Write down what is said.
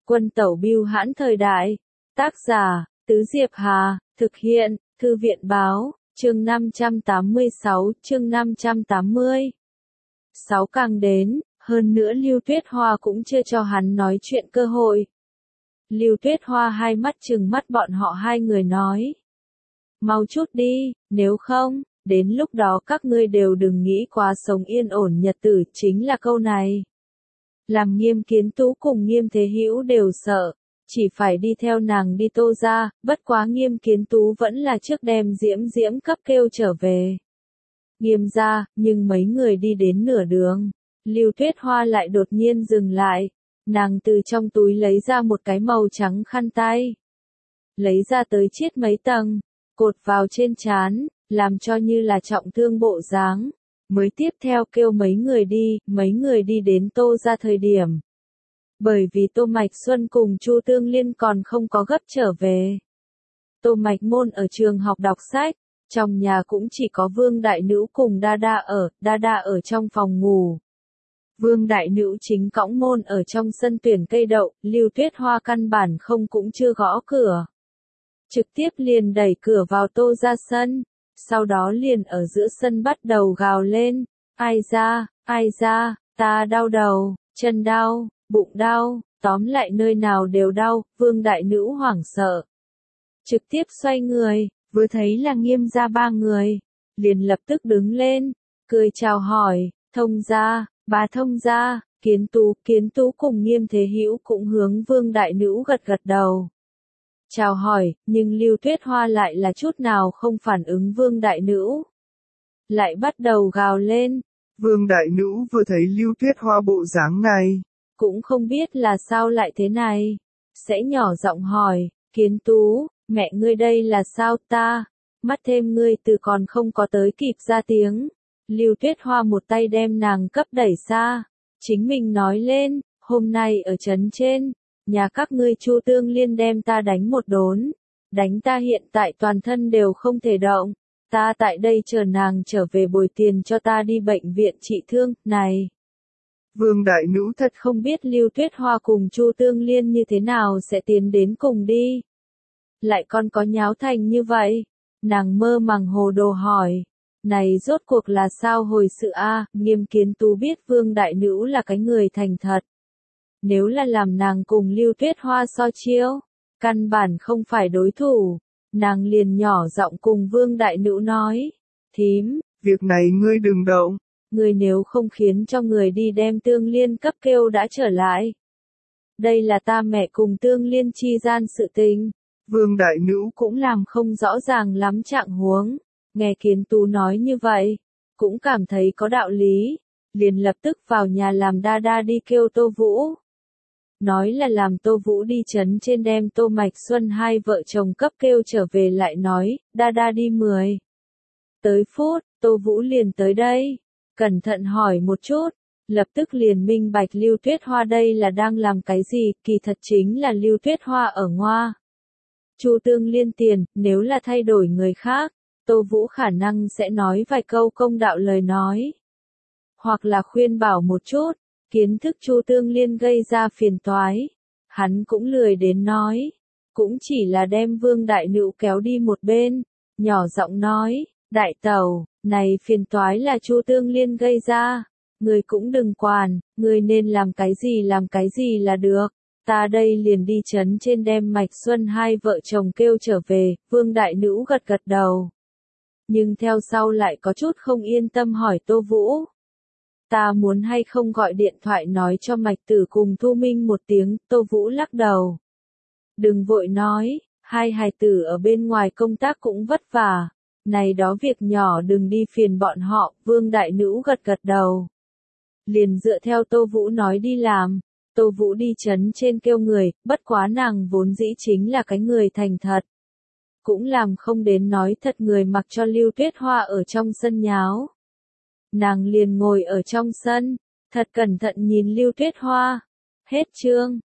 Quân tẩu bưu hãn thời đại. Tác giả, Tứ Diệp Hà, thực hiện, Thư viện báo, chương 586, chương 580. 6 càng đến, hơn nữa Lưu Tuyết Hoa cũng chưa cho hắn nói chuyện cơ hội. Lưu Tuyết Hoa hai mắt trừng mắt bọn họ hai người nói. Mau chút đi, nếu không, đến lúc đó các ngươi đều đừng nghĩ quá sống yên ổn nhật tử, chính là câu này. Làm Nghiêm Kiến Tú cùng Nghiêm Thế Hữu đều sợ, chỉ phải đi theo nàng đi Tô gia, bất quá Nghiêm Kiến Tú vẫn là trước đem Diễm cấp kêu trở về. Nghiêm gia, nhưng mấy người đi đến nửa đường, Lưu Tuyết Hoa lại đột nhiên dừng lại, nàng từ trong túi lấy ra một cái màu trắng khăn tay. Lấy ra tới chiết mấy tầng, cột vào trên trán, làm cho như là trọng thương bộ dáng. Mới tiếp theo kêu mấy người đi đến Tô gia thời điểm. Bởi vì Tô Mạch Xuân cùng Chu Tương Liên còn không có gấp trở về. Tô Mạch Môn ở trường học đọc sách, trong nhà cũng chỉ có Vương Đại Nữ cùng Đa Đa ở trong phòng ngủ. Vương Đại Nữ chính cõng Môn ở trong sân tuyển cây đậu, Lưu Tuyết Hoa căn bản không cũng chưa gõ cửa. Trực tiếp liền đẩy cửa vào Tô gia sân. Sau đó liền ở giữa sân bắt đầu gào lên, ai ra, ta đau đầu, chân đau, bụng đau, tóm lại nơi nào đều đau, Vương Đại Nữ hoảng sợ. Trực tiếp xoay người, vừa thấy là Nghiêm gia ba người, liền lập tức đứng lên, cười chào hỏi, thông gia, bà thông gia, Kiến Tú cùng Nghiêm Thế Hữu cũng hướng Vương Đại Nữ gật đầu. Chào hỏi, nhưng Lưu Tuyết Hoa lại là chút nào không phản ứng Vương Đại Nữ. Lại bắt đầu gào lên. Vương Đại Nữ vừa thấy Lưu Tuyết Hoa bộ dáng này. Cũng không biết là sao lại thế này. Sẽ nhỏ giọng hỏi, Kiến Tú, mẹ ngươi đây là sao ta? Mắt thêm ngươi từ còn không có tới kịp ra tiếng. Lưu Tuyết Hoa một tay đem nàng cấp đẩy xa. Chính mình nói lên, hôm nay ở trấn trên. Nhà các ngươi Chu Tương Liên đem ta đánh một đốn, đánh ta hiện tại toàn thân đều không thể động, ta tại đây chờ nàng trở về bồi tiền cho ta đi bệnh viện trị thương, này. Vương Đại Nữ thật không biết Lưu Tuyết Hoa cùng Chu Tương Liên như thế nào sẽ tiến đến cùng đi. Lại còn có nháo thành như vậy, nàng mơ màng hồ đồ hỏi, này rốt cuộc là sao hồi sự a? Nghiêm Kiến Tú biết Vương Đại Nữ là cái người thành thật. Nếu là làm nàng cùng Lưu Tuyết Hoa so chiêu, căn bản không phải đối thủ, nàng liền nhỏ giọng cùng Vương Đại Nữ nói, thím, việc này ngươi đừng động, ngươi nếu không khiến cho người đi đem Tương Liên cấp kêu đã trở lại. Đây là ta mẹ cùng Tương Liên chi gian sự tình. Vương Đại Nữ cũng làm không rõ ràng lắm trạng huống, nghe Kiến Tú nói như vậy, cũng cảm thấy có đạo lý, liền lập tức vào nhà làm Đa đi kêu Tô Vũ. Nói là làm Tô Vũ đi trấn trên đem Tô Mạch Xuân hai vợ chồng cấp kêu trở về lại nói, Đa đi 10. Tới phút, Tô Vũ liền tới đây, cẩn thận hỏi một chút, lập tức liền minh bạch Lưu Tuyết Hoa đây là đang làm cái gì, kỳ thật chính là Lưu Tuyết Hoa ở ngoa. Chu Tương Liên tiền, nếu là thay đổi người khác, Tô Vũ khả năng sẽ nói vài câu công đạo lời nói. Hoặc là khuyên bảo một chút. Kiến thức Chu Tương Liên gây ra phiền toái, hắn cũng lười đến nói, cũng chỉ là đem Vương Đại Nữ kéo đi một bên, nhỏ giọng nói, đại tẩu, này phiền toái là Chu Tương Liên gây ra, người cũng đừng quản, người nên làm cái gì là được, ta đây liền đi trấn trên đem Mạch Xuân hai vợ chồng kêu trở về, Vương Đại Nữ gật đầu. Nhưng theo sau lại có chút không yên tâm hỏi Tô Vũ. Ta muốn hay không gọi điện thoại nói cho Mạch Tử cùng Thu Minh một tiếng, Tô Vũ lắc đầu. Đừng vội nói, hai hài tử ở bên ngoài công tác cũng vất vả, này đó việc nhỏ đừng đi phiền bọn họ, Vương Đại Nữ gật đầu. Liền dựa theo Tô Vũ nói đi làm, Tô Vũ đi trấn trên kêu người, bất quá nàng vốn dĩ chính là cái người thành thật. Cũng làm không đến nói thật người mặc cho Lưu Tuyết Hoa ở trong sân nháo. Nàng liền ngồi ở trong sân, thật cẩn thận nhìn Lưu Tuyết Hoa. Hết chương.